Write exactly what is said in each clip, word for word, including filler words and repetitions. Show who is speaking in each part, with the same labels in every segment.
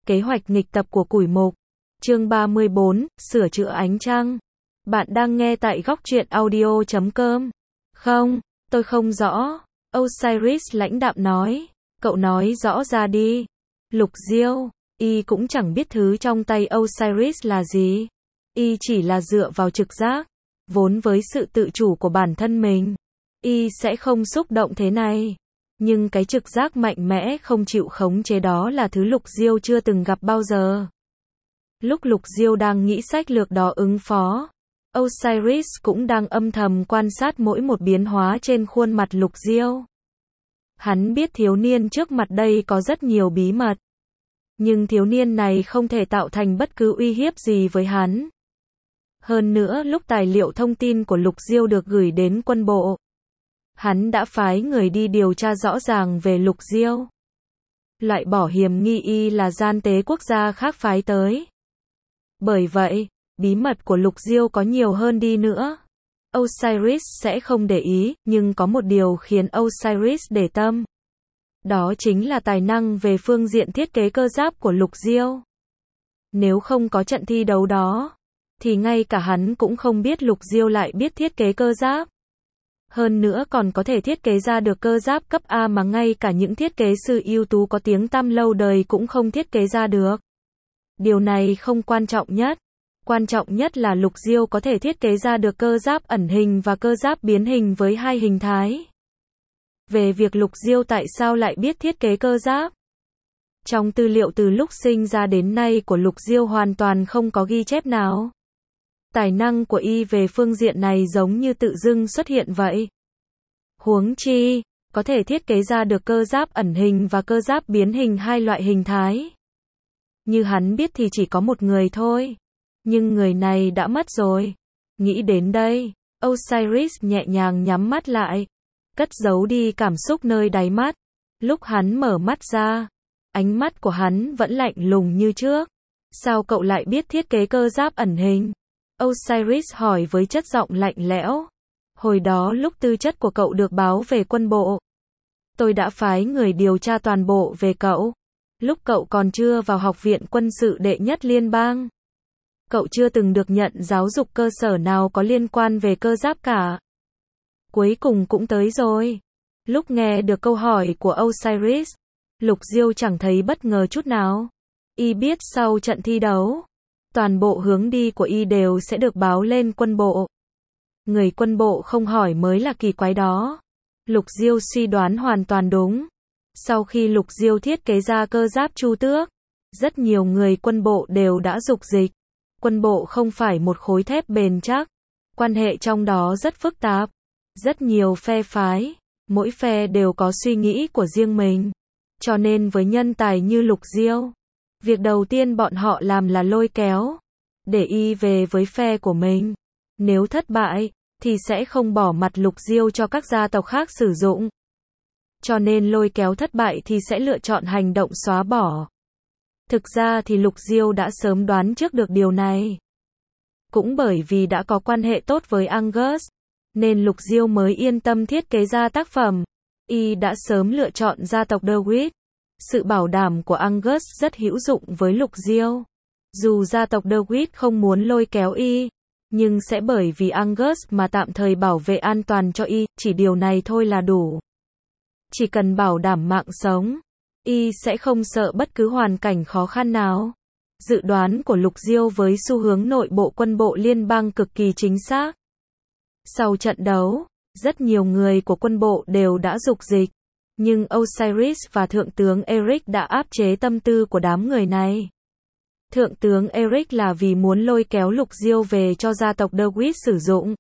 Speaker 1: Kế hoạch nghịch tập của củi mục. Chương ba mươi bốn, sửa chữa ánh trăng. Bạn đang nghe tại góc truyện audio chấm com. Không, tôi không rõ. Osiris lãnh đạm nói. Cậu nói rõ ra đi. Lục Diêu, y cũng chẳng biết thứ trong tay Osiris là gì. Y chỉ là dựa vào trực giác. Vốn với sự tự chủ của bản thân mình, y sẽ không xúc động thế này. Nhưng cái trực giác mạnh mẽ không chịu khống chế đó là thứ Lục Diêu chưa từng gặp bao giờ. Lúc Lục Diêu đang nghĩ sách lược đó ứng phó, Osiris cũng đang âm thầm quan sát mỗi một biến hóa trên khuôn mặt Lục Diêu. Hắn biết thiếu niên trước mặt đây có rất nhiều bí mật. Nhưng thiếu niên này không thể tạo thành bất cứ uy hiếp gì với hắn. Hơn nữa lúc tài liệu thông tin của Lục Diêu được gửi đến quân bộ, hắn đã phái người đi điều tra rõ ràng về Lục Diêu. Loại bỏ hiểm nghi y là gian tế quốc gia khác phái tới. Bởi vậy, bí mật của Lục Diêu có nhiều hơn đi nữa, Osiris sẽ không để ý, nhưng có một điều khiến Osiris để tâm. Đó chính là tài năng về phương diện thiết kế cơ giáp của Lục Diêu. Nếu không có trận thi đấu đó, thì ngay cả hắn cũng không biết Lục Diêu lại biết thiết kế cơ giáp. Hơn nữa còn có thể thiết kế ra được cơ giáp cấp A mà ngay cả những thiết kế sư ưu tú có tiếng tăm lâu đời cũng không thiết kế ra được. Điều này không quan trọng nhất. Quan trọng nhất là Lục Diêu có thể thiết kế ra được cơ giáp ẩn hình và cơ giáp biến hình với hai hình thái. Về việc Lục Diêu tại sao lại biết thiết kế cơ giáp, trong tư liệu từ lúc sinh ra đến nay của Lục Diêu hoàn toàn không có ghi chép nào. Tài năng của y về phương diện này giống như tự dưng xuất hiện vậy. Huống chi, có thể thiết kế ra được cơ giáp ẩn hình và cơ giáp biến hình hai loại hình thái. Như hắn biết thì chỉ có một người thôi. Nhưng người này đã mất rồi. Nghĩ đến đây, Osiris nhẹ nhàng nhắm mắt lại, cất giấu đi cảm xúc nơi đáy mắt. Lúc hắn mở mắt ra, ánh mắt của hắn vẫn lạnh lùng như trước. Sao cậu lại biết thiết kế cơ giáp ẩn hình? Osiris hỏi với chất giọng lạnh lẽo. Hồi đó lúc tư chất của cậu được báo về quân bộ, tôi đã phái người điều tra toàn bộ về cậu. Lúc cậu còn chưa vào học viện quân sự đệ nhất liên bang, cậu chưa từng được nhận giáo dục cơ sở nào có liên quan về cơ giáp cả. Cuối cùng cũng tới rồi. Lúc nghe được câu hỏi của Osiris, Lục Diêu chẳng thấy bất ngờ chút nào. Y biết sau trận thi đấu, toàn bộ hướng đi của y đều sẽ được báo lên quân bộ. Người quân bộ không hỏi mới là kỳ quái đó. Lục Diêu suy đoán hoàn toàn đúng. Sau khi Lục Diêu thiết kế ra cơ giáp Chu Tước, rất nhiều người quân bộ đều đã dục dịch. Quân bộ không phải một khối thép bền chắc. Quan hệ trong đó rất phức tạp. Rất nhiều phe phái. Mỗi phe đều có suy nghĩ của riêng mình. Cho nên với nhân tài như Lục Diêu, việc đầu tiên bọn họ làm là lôi kéo, để y về với phe của mình. Nếu thất bại, thì sẽ không bỏ mặt Lục Diêu cho các gia tộc khác sử dụng. Cho nên lôi kéo thất bại thì sẽ lựa chọn hành động xóa bỏ. Thực ra thì Lục Diêu đã sớm đoán trước được điều này. Cũng bởi vì đã có quan hệ tốt với Angus, nên Lục Diêu mới yên tâm thiết kế ra tác phẩm. Y đã sớm lựa chọn gia tộc DeWitt. Sự bảo đảm của Angus rất hữu dụng với Lục Diêu. Dù gia tộc DeWitt không muốn lôi kéo y, nhưng sẽ bởi vì Angus mà tạm thời bảo vệ an toàn cho y, chỉ điều này thôi là đủ. Chỉ cần bảo đảm mạng sống, y sẽ không sợ bất cứ hoàn cảnh khó khăn nào. Dự đoán của Lục Diêu với xu hướng nội bộ quân bộ liên bang cực kỳ chính xác. Sau trận đấu, rất nhiều người của quân bộ đều đã dục dịch. Nhưng Osiris và Thượng tướng Eric đã áp chế tâm tư của đám người này. Thượng tướng Eric là vì muốn lôi kéo Lục Diêu về cho gia tộc DeWitt sử dụng.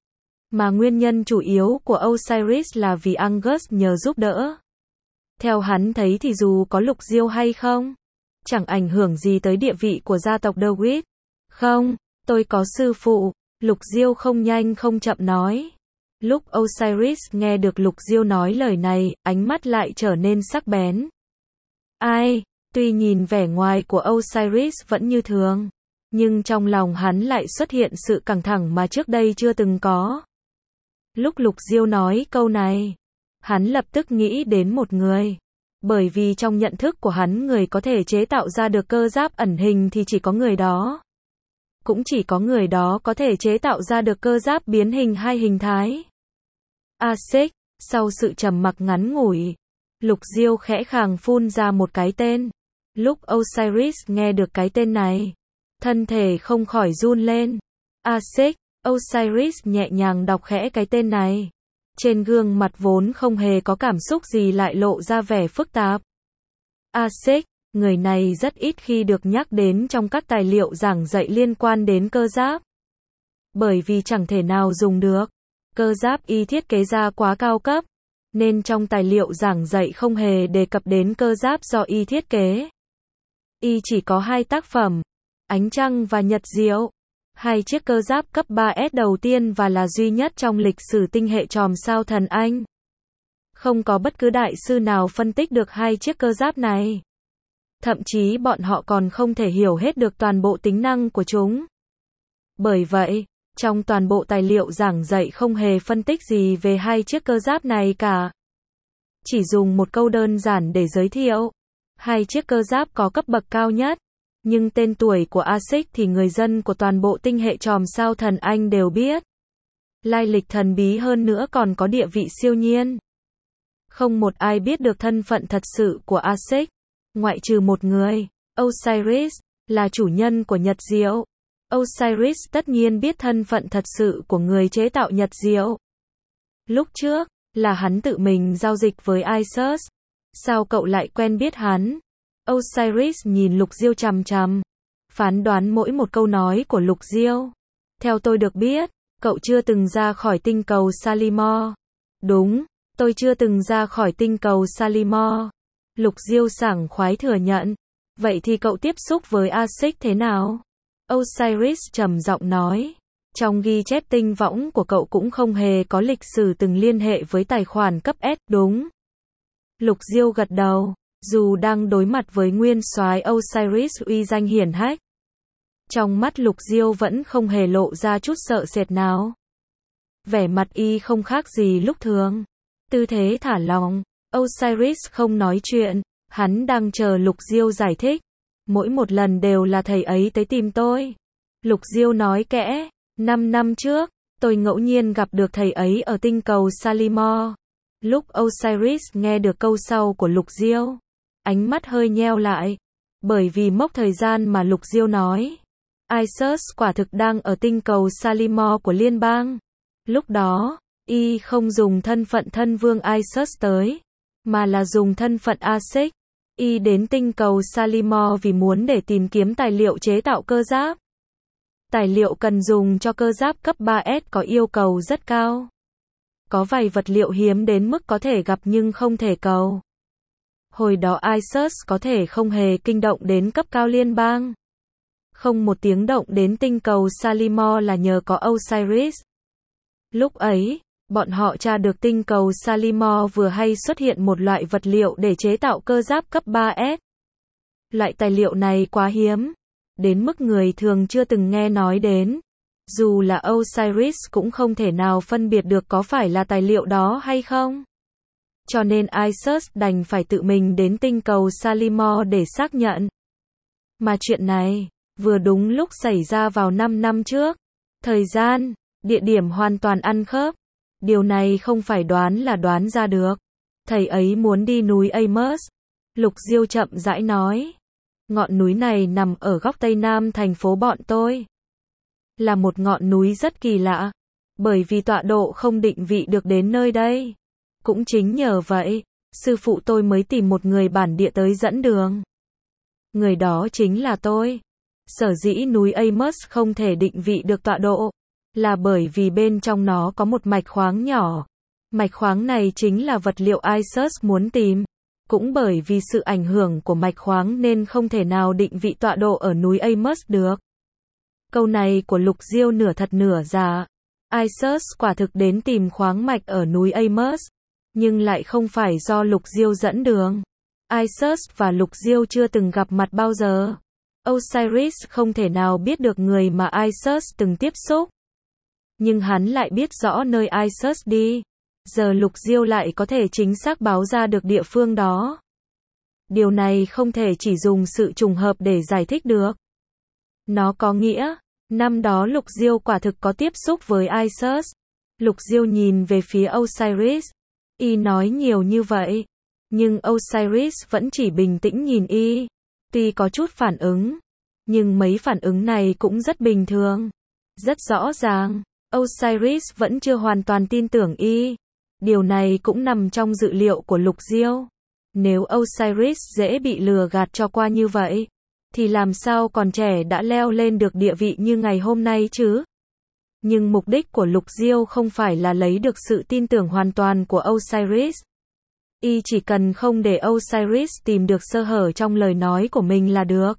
Speaker 1: Mà nguyên nhân chủ yếu của Osiris là vì Angus nhờ giúp đỡ. Theo hắn thấy thì dù có Lục Diêu hay không, chẳng ảnh hưởng gì tới địa vị của gia tộc DeWitt. Không, tôi có sư phụ, Lục Diêu không nhanh không chậm nói. Lúc Osiris nghe được Lục Diêu nói lời này, ánh mắt lại trở nên sắc bén. Ai, tuy nhìn vẻ ngoài của Osiris vẫn như thường, nhưng trong lòng hắn lại xuất hiện sự căng thẳng mà trước đây chưa từng có. Lúc Lục Diêu nói câu này, hắn lập tức nghĩ đến một người. Bởi vì trong nhận thức của hắn người có thể chế tạo ra được cơ giáp ẩn hình thì chỉ có người đó. Cũng chỉ có người đó có thể chế tạo ra được cơ giáp biến hình hai hình thái. Asic, sau sự trầm mặc ngắn ngủi, Lục Diêu khẽ khàng phun ra một cái tên. Lúc Osiris nghe được cái tên này, thân thể không khỏi run lên. Asic, Osiris nhẹ nhàng đọc khẽ cái tên này. Trên gương mặt vốn không hề có cảm xúc gì lại lộ ra vẻ phức tạp. Asic, người này rất ít khi được nhắc đến trong các tài liệu giảng dạy liên quan đến cơ giáp. Bởi vì chẳng thể nào dùng được. Cơ giáp y thiết kế ra quá cao cấp, nên trong tài liệu giảng dạy không hề đề cập đến cơ giáp do y thiết kế. Y chỉ có hai tác phẩm, Ánh Trăng và Nhật Diệu. Hai chiếc cơ giáp cấp ba S đầu tiên và là duy nhất trong lịch sử tinh hệ chòm sao Thần Anh. Không có bất cứ đại sư nào phân tích được hai chiếc cơ giáp này. Thậm chí bọn họ còn không thể hiểu hết được toàn bộ tính năng của chúng. Bởi vậy, trong toàn bộ tài liệu giảng dạy không hề phân tích gì về hai chiếc cơ giáp này cả. Chỉ dùng một câu đơn giản để giới thiệu. Hai chiếc cơ giáp có cấp bậc cao nhất. Nhưng tên tuổi của Asic thì người dân của toàn bộ tinh hệ chòm sao Thần Anh đều biết. Lai lịch thần bí hơn nữa còn có địa vị siêu nhiên. Không một ai biết được thân phận thật sự của Asic, ngoại trừ một người, Osiris, là chủ nhân của Nhật Diệu. Osiris tất nhiên biết thân phận thật sự của người chế tạo Nhật Diệu. Lúc trước, là hắn tự mình giao dịch với Isus. Sao cậu lại quen biết hắn? Osiris nhìn Lục Diêu chằm chằm, phán đoán mỗi một câu nói của Lục Diêu. Theo tôi được biết, cậu chưa từng ra khỏi tinh cầu Salimor. Đúng, tôi chưa từng ra khỏi tinh cầu Salimor. Lục Diêu sảng khoái thừa nhận. Vậy thì cậu tiếp xúc với Asic thế nào? Osiris trầm giọng nói. Trong ghi chép tinh võng của cậu cũng không hề có lịch sử từng liên hệ với tài khoản cấp S, đúng? Lục Diêu gật đầu. Dù đang đối mặt với nguyên soái Osiris uy danh hiển hách, trong mắt Lục Diêu vẫn không hề lộ ra chút sợ sệt nào. Vẻ mặt y không khác gì lúc thường. Tư thế thả lỏng. Osiris không nói chuyện, hắn đang chờ Lục Diêu giải thích. Mỗi một lần đều là thầy ấy tới tìm tôi. Lục Diêu nói kẽ, năm năm trước, tôi ngẫu nhiên gặp được thầy ấy ở tinh cầu Salimor. Lúc Osiris nghe được câu sau của Lục Diêu, ánh mắt hơi nheo lại, bởi vì mốc thời gian mà Lục Diêu nói, Isus quả thực đang ở tinh cầu Salimor của liên bang. Lúc đó, y không dùng thân phận thân vương Isus tới, mà là dùng thân phận Asic. Y đến tinh cầu Salimor vì muốn để tìm kiếm tài liệu chế tạo cơ giáp. Tài liệu cần dùng cho cơ giáp cấp ba S có yêu cầu rất cao. Có vài vật liệu hiếm đến mức có thể gặp nhưng không thể cầu. Hồi đó Isus có thể không hề kinh động đến cấp cao liên bang. Không một tiếng động đến tinh cầu Salimor là nhờ có Osiris. Lúc ấy, bọn họ tra được tinh cầu Salimor vừa hay xuất hiện một loại vật liệu để chế tạo cơ giáp cấp ba S. Loại tài liệu này quá hiếm, đến mức người thường chưa từng nghe nói đến. Dù là Osiris cũng không thể nào phân biệt được có phải là tài liệu đó hay không. Cho nên Isus đành phải tự mình đến tinh cầu Salimor để xác nhận. Mà chuyện này, vừa đúng lúc xảy ra vào năm năm trước. Thời gian, địa điểm hoàn toàn ăn khớp. Điều này không phải đoán là đoán ra được. Thầy ấy muốn đi núi Amos. Lục Diêu chậm rãi nói. Ngọn núi này nằm ở góc tây nam thành phố bọn tôi. Là một ngọn núi rất kỳ lạ. Bởi vì tọa độ không định vị được đến nơi đây. Cũng chính nhờ vậy, sư phụ tôi mới tìm một người bản địa tới dẫn đường. Người đó chính là tôi. Sở dĩ núi Amos không thể định vị được tọa độ, là bởi vì bên trong nó có một mạch khoáng nhỏ. Mạch khoáng này chính là vật liệu Isus muốn tìm. Cũng bởi vì sự ảnh hưởng của mạch khoáng nên không thể nào định vị tọa độ ở núi Amos được. Câu này của Lục Diêu nửa thật nửa giả. Isus quả thực đến tìm khoáng mạch ở núi Amos, nhưng lại không phải do Lục Diêu dẫn đường. Isus và Lục Diêu chưa từng gặp mặt bao giờ. Osiris không thể nào biết được người mà Isus từng tiếp xúc. Nhưng hắn lại biết rõ nơi Isus đi. Giờ Lục Diêu lại có thể chính xác báo ra được địa phương đó. Điều này không thể chỉ dùng sự trùng hợp để giải thích được. Nó có nghĩa, năm đó Lục Diêu quả thực có tiếp xúc với Isis. Lục Diêu nhìn về phía Osiris. Y nói nhiều như vậy, nhưng Osiris vẫn chỉ bình tĩnh nhìn y. Tuy có chút phản ứng, nhưng mấy phản ứng này cũng rất bình thường. Rất rõ ràng, Osiris vẫn chưa hoàn toàn tin tưởng y. Điều này cũng nằm trong dự liệu của Lục Diêu. Nếu Osiris dễ bị lừa gạt cho qua như vậy, thì làm sao còn trẻ đã leo lên được địa vị như ngày hôm nay chứ? Nhưng mục đích của Lục Diêu không phải là lấy được sự tin tưởng hoàn toàn của Osiris. Y chỉ cần không để Osiris tìm được sơ hở trong lời nói của mình là được.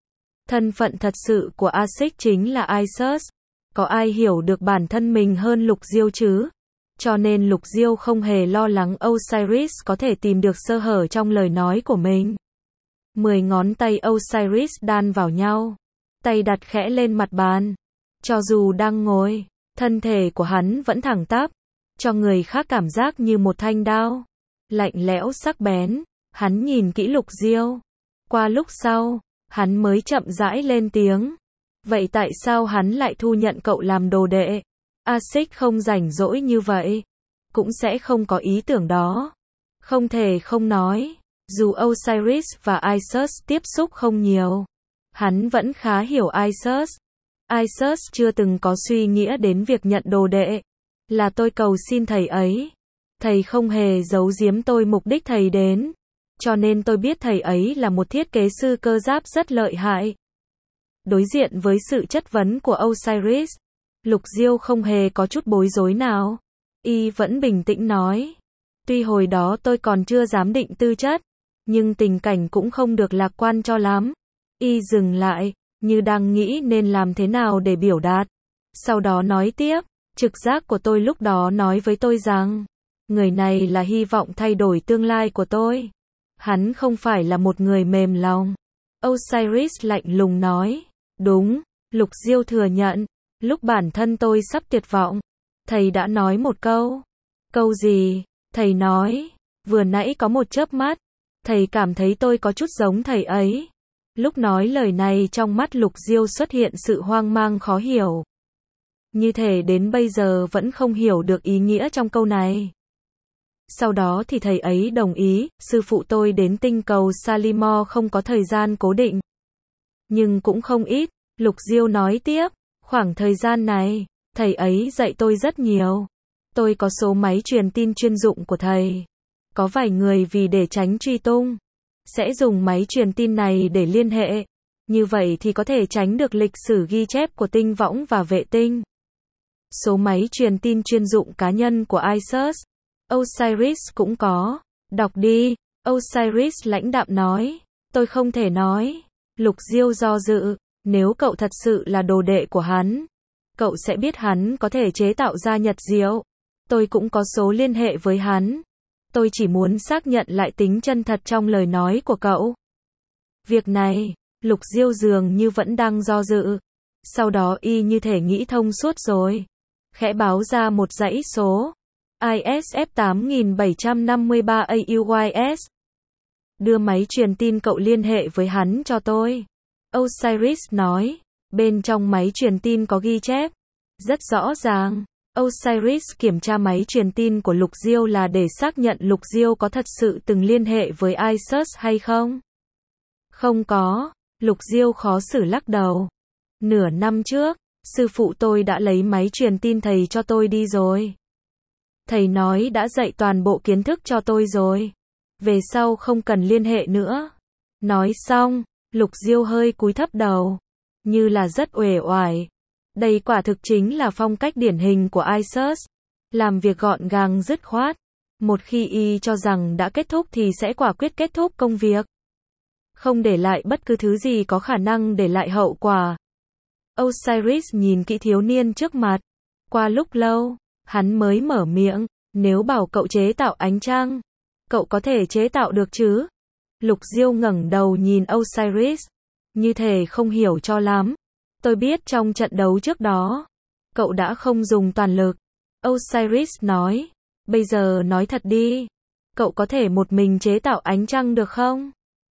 Speaker 1: Thân phận thật sự của Aziz chính là Isis. Có ai hiểu được bản thân mình hơn Lục Diêu chứ? Cho nên Lục Diêu không hề lo lắng Osiris có thể tìm được sơ hở trong lời nói của mình. Mười ngón tay Osiris đan vào nhau. Tay đặt khẽ lên mặt bàn. Cho dù đang ngồi, thân thể của hắn vẫn thẳng tắp, cho người khác cảm giác như một thanh đao. Lạnh lẽo sắc bén. Hắn nhìn kỹ Lục Diêu. Qua lúc sau, hắn mới chậm rãi lên tiếng. Vậy tại sao hắn lại thu nhận cậu làm đồ đệ? Aziz không rảnh rỗi như vậy. Cũng sẽ không có ý tưởng đó. Không thể không nói. Dù Osiris và Isis tiếp xúc không nhiều, hắn vẫn khá hiểu Isis. Isis chưa từng có suy nghĩa đến việc nhận đồ đệ. Là tôi cầu xin thầy ấy. Thầy không hề giấu giếm tôi mục đích thầy đến. Cho nên tôi biết thầy ấy là một thiết kế sư cơ giáp rất lợi hại. Đối diện với sự chất vấn của Osiris, Lục Diêu không hề có chút bối rối nào. Y vẫn bình tĩnh nói. Tuy hồi đó tôi còn chưa dám định tư chất, nhưng tình cảnh cũng không được lạc quan cho lắm. Y dừng lại, như đang nghĩ nên làm thế nào để biểu đạt. Sau đó nói tiếp, trực giác của tôi lúc đó nói với tôi rằng, người này là hy vọng thay đổi tương lai của tôi. Hắn không phải là một người mềm lòng. Osiris lạnh lùng nói. Đúng, Lục Diêu thừa nhận, lúc bản thân tôi sắp tuyệt vọng, thầy đã nói một câu. Câu gì? Thầy nói, vừa nãy có một chớp mắt, thầy cảm thấy tôi có chút giống thầy ấy. Lúc nói lời này trong mắt Lục Diêu xuất hiện sự hoang mang khó hiểu. Như thể đến bây giờ vẫn không hiểu được ý nghĩa trong câu này. Sau đó thì thầy ấy đồng ý, sư phụ tôi đến tinh cầu Salimor không có thời gian cố định. Nhưng cũng không ít, Lục Diêu nói tiếp, khoảng thời gian này, thầy ấy dạy tôi rất nhiều. Tôi có số máy truyền tin chuyên dụng của thầy. Có vài người vì để tránh truy tung, sẽ dùng máy truyền tin này để liên hệ. Như vậy thì có thể tránh được lịch sử ghi chép của tinh võng và vệ tinh. Số máy truyền tin chuyên dụng cá nhân của Isis, Osiris cũng có. Đọc đi. Osiris lãnh đạm nói. Tôi không thể nói. Lục Diêu do dự. Nếu cậu thật sự là đồ đệ của hắn, cậu sẽ biết hắn có thể chế tạo ra nhật diệu. Tôi cũng có số liên hệ với hắn. Tôi chỉ muốn xác nhận lại tính chân thật trong lời nói của cậu. Việc này, Lục Diêu dường như vẫn đang do dự. Sau đó y như thể nghĩ thông suốt rồi. Khẽ báo ra một dãy số. I S F tám bảy năm ba A U Y S. Đưa máy truyền tin cậu liên hệ với hắn cho tôi. Osiris nói. Bên trong máy truyền tin có ghi chép. Rất rõ ràng. Osiris kiểm tra máy truyền tin của Lục Diêu là để xác nhận Lục Diêu có thật sự từng liên hệ với Isis hay không. Không có. Lục Diêu khó xử lắc đầu. Nửa năm trước, sư phụ tôi đã lấy máy truyền tin thầy cho tôi đi rồi. Thầy nói đã dạy toàn bộ kiến thức cho tôi rồi. Về sau không cần liên hệ nữa. Nói xong, Lục Diêu hơi cúi thấp đầu. Như là rất uể oải. Đây quả thực chính là phong cách điển hình của Isis. Làm việc gọn gàng dứt khoát. Một khi y cho rằng đã kết thúc thì sẽ quả quyết kết thúc công việc. Không để lại bất cứ thứ gì có khả năng để lại hậu quả. Osiris nhìn kỹ thiếu niên trước mặt. Qua lúc lâu, hắn mới mở miệng. Nếu bảo cậu chế tạo ánh trăng, cậu có thể chế tạo được chứ? Lục Diêu ngẩng đầu nhìn Osiris. Như thể không hiểu cho lắm. Tôi biết trong trận đấu trước đó, cậu đã không dùng toàn lực. Osiris nói. Bây giờ nói thật đi. Cậu có thể một mình chế tạo ánh trăng được không?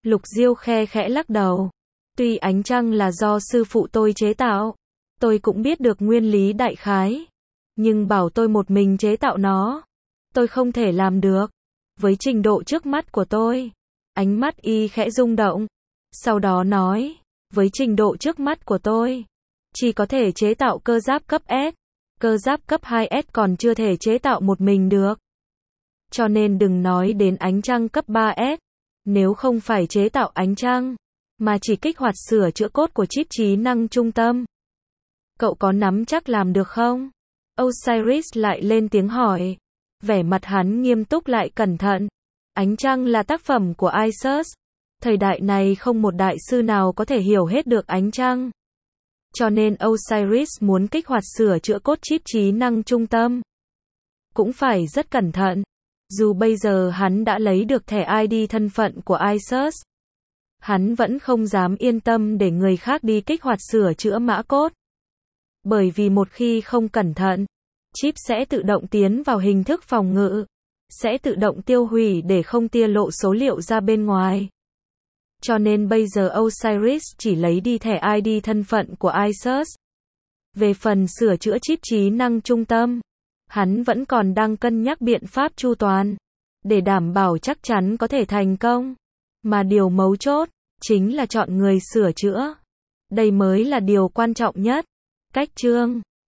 Speaker 1: Lục Diêu khe khẽ lắc đầu. Tuy ánh trăng là do sư phụ tôi chế tạo, tôi cũng biết được nguyên lý đại khái. Nhưng bảo tôi một mình chế tạo nó, tôi không thể làm được. Với trình độ trước mắt của tôi. Ánh mắt y khẽ rung động. Sau đó nói, với trình độ trước mắt của tôi, chỉ có thể chế tạo cơ giáp cấp S. Cơ giáp cấp hai S còn chưa thể chế tạo một mình được. Cho nên đừng nói đến ánh trăng cấp ba S. Nếu không phải chế tạo ánh trăng, mà chỉ kích hoạt sửa chữa cốt của chip trí năng trung tâm, cậu có nắm chắc làm được không? Osiris lại lên tiếng hỏi. Vẻ mặt hắn nghiêm túc lại cẩn thận. Ánh trăng là tác phẩm của Isus. Thời đại này không một đại sư nào có thể hiểu hết được ánh trăng. Cho nên Osiris muốn kích hoạt sửa chữa cốt chip trí năng trung tâm, cũng phải rất cẩn thận. Dù bây giờ hắn đã lấy được thẻ i đê thân phận của Isus, hắn vẫn không dám yên tâm để người khác đi kích hoạt sửa chữa mã cốt. Bởi vì một khi không cẩn thận, chip sẽ tự động tiến vào hình thức phòng ngự, sẽ tự động tiêu hủy để không tiết lộ số liệu ra bên ngoài. Cho nên bây giờ Osiris chỉ lấy đi thẻ i đê thân phận của Isus. Về phần sửa chữa chip trí năng trung tâm, hắn vẫn còn đang cân nhắc biện pháp chu toàn, để đảm bảo chắc chắn có thể thành công. Mà điều mấu chốt, chính là chọn người sửa chữa. Đây mới là điều quan trọng nhất. Cách chương